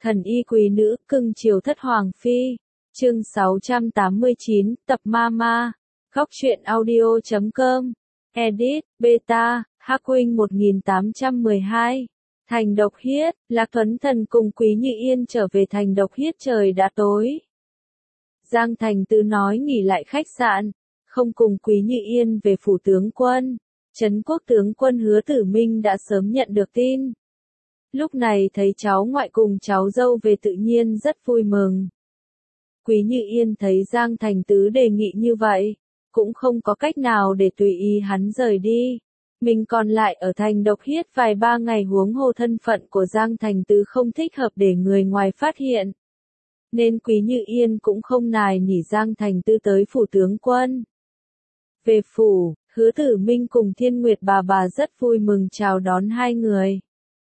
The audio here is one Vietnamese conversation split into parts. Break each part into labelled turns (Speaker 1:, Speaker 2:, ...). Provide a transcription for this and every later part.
Speaker 1: Thần y quý nữ, cưng chiều thất hoàng phi. Chương 689, tập Mama. Góc truyện audio.com. Edit, Beta, Hắc Huynh 1812. Thành Độc Hiết, Lạc Thuấn Thần cùng Quý Như Yên trở về thành Độc Hiết trời đã tối. Giang Thành Tư nói nghỉ lại khách sạn, không cùng Quý Như Yên về phủ tướng quân. Trấn Quốc tướng quân Hứa Tử Minh đã sớm nhận được tin. Lúc này thấy cháu ngoại cùng cháu dâu về tự nhiên rất vui mừng. Quý Như Yên thấy Giang Thành Tứ đề nghị như vậy, cũng không có cách nào để tùy ý hắn rời đi. Mình còn lại ở thành Độc Hiết vài ba ngày, huống hồ thân phận của Giang Thành Tứ không thích hợp để người ngoài phát hiện. Nên Quý Như Yên cũng không nài nỉ Giang Thành Tứ tới phủ tướng quân. Về phủ, Hứa Tử Minh cùng Thiên Nguyệt bà rất vui mừng chào đón hai người.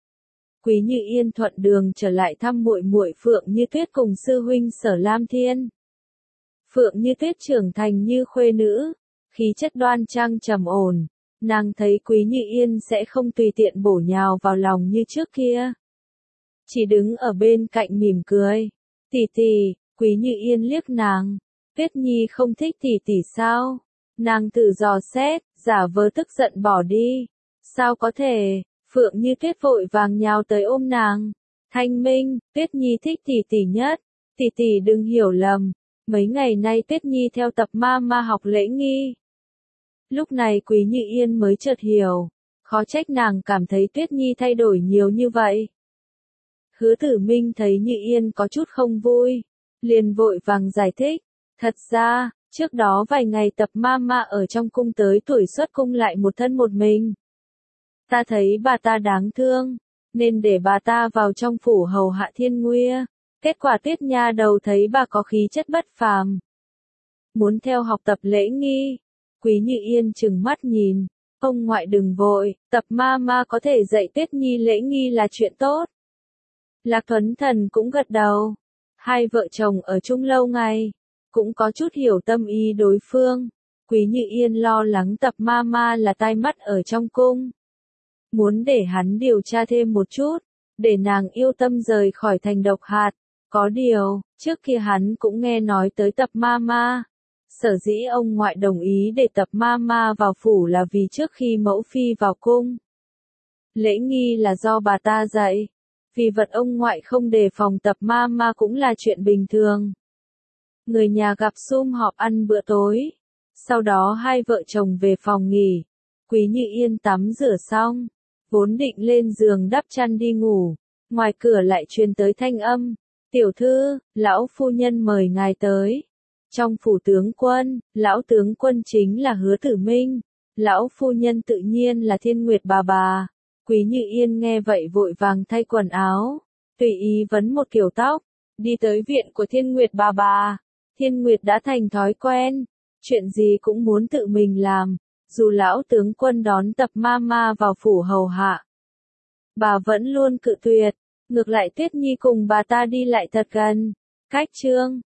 Speaker 1: Quý Như Yên thuận đường trở lại thăm muội muội Phượng Như Tuyết cùng sư huynh Sở Lam Thiên. Phượng Như Tuyết trưởng thành như khuê nữ, khí chất đoan trang trầm ổn, nàng thấy Quý Như Yên sẽ không tùy tiện bổ nhào vào lòng như trước kia. Chỉ đứng ở bên cạnh mỉm cười. Tỷ tỷ, Quý Như Yên liếc nàng. Tuyết Nhi không thích tỷ tỷ sao? Nàng tự dò xét, giả vờ tức giận bỏ đi. Sao có thể? Phượng Như Tuyết vội vàng nhào tới ôm nàng. Thanh Minh, Tuyết Nhi thích tỷ tỷ nhất. Tỷ tỷ đừng hiểu lầm. Mấy ngày nay Tuyết Nhi theo tập Mama học lễ nghi. Lúc này Quý Như Yên mới chợt hiểu. Khó trách nàng cảm thấy Tuyết Nhi thay đổi nhiều như vậy. Hứa Tử Minh thấy Như Yên có chút không vui, liền vội vàng giải thích. Thật ra, trước đó vài ngày tập Mama ở trong cung tới tuổi xuất cung lại một thân một mình. Ta thấy bà ta đáng thương, nên để bà ta vào trong phủ hầu hạ Thiên Nguya. Kết quả Tuyết nha đầu thấy bà có khí chất bất phàm, muốn theo học tập lễ nghi. Quý Như Yên trừng mắt nhìn. Ông ngoại đừng vội, tập Mama có thể dạy Tuyết Nhi lễ nghi là chuyện tốt. Lạc Thuấn Thần cũng gật đầu. Hai vợ chồng ở chung lâu ngày, cũng có chút hiểu tâm ý đối phương. Quý Như Yên lo lắng tập Mama là tai mắt ở trong cung, muốn để hắn điều tra thêm một chút, để nàng yêu tâm rời khỏi thành Độc Hạt. Có điều, trước kia hắn cũng nghe nói tới tập Mama. Sở dĩ ông ngoại đồng ý để tập Mama vào phủ là vì trước khi mẫu phi vào cung, lễ nghi là do bà ta dạy. Vì vật ông ngoại không đề phòng tập Mama cũng là chuyện bình thường. Người nhà gặp sum họp ăn bữa tối. Sau đó hai vợ chồng về phòng nghỉ. Quý Như Yên tắm rửa xong, vốn định lên giường đắp chăn đi ngủ. Ngoài cửa lại truyền tới thanh âm. Tiểu thư, lão phu nhân mời ngài tới. Trong phủ tướng quân, lão tướng quân chính là Hứa Tử Minh. Lão phu nhân tự nhiên là Thiên Nguyệt bà. Quý Như Yên nghe vậy vội vàng thay quần áo, tùy ý vấn một kiểu tóc, đi tới viện của Thiên Nguyệt bà. Thiên Nguyệt đã thành thói quen, chuyện gì cũng muốn tự mình làm, dù lão tướng quân đón tập Mama vào phủ hầu hạ, bà vẫn luôn cự tuyệt. Ngược lại Tuyết Nhi cùng bà ta đi lại thật gần. Cách chương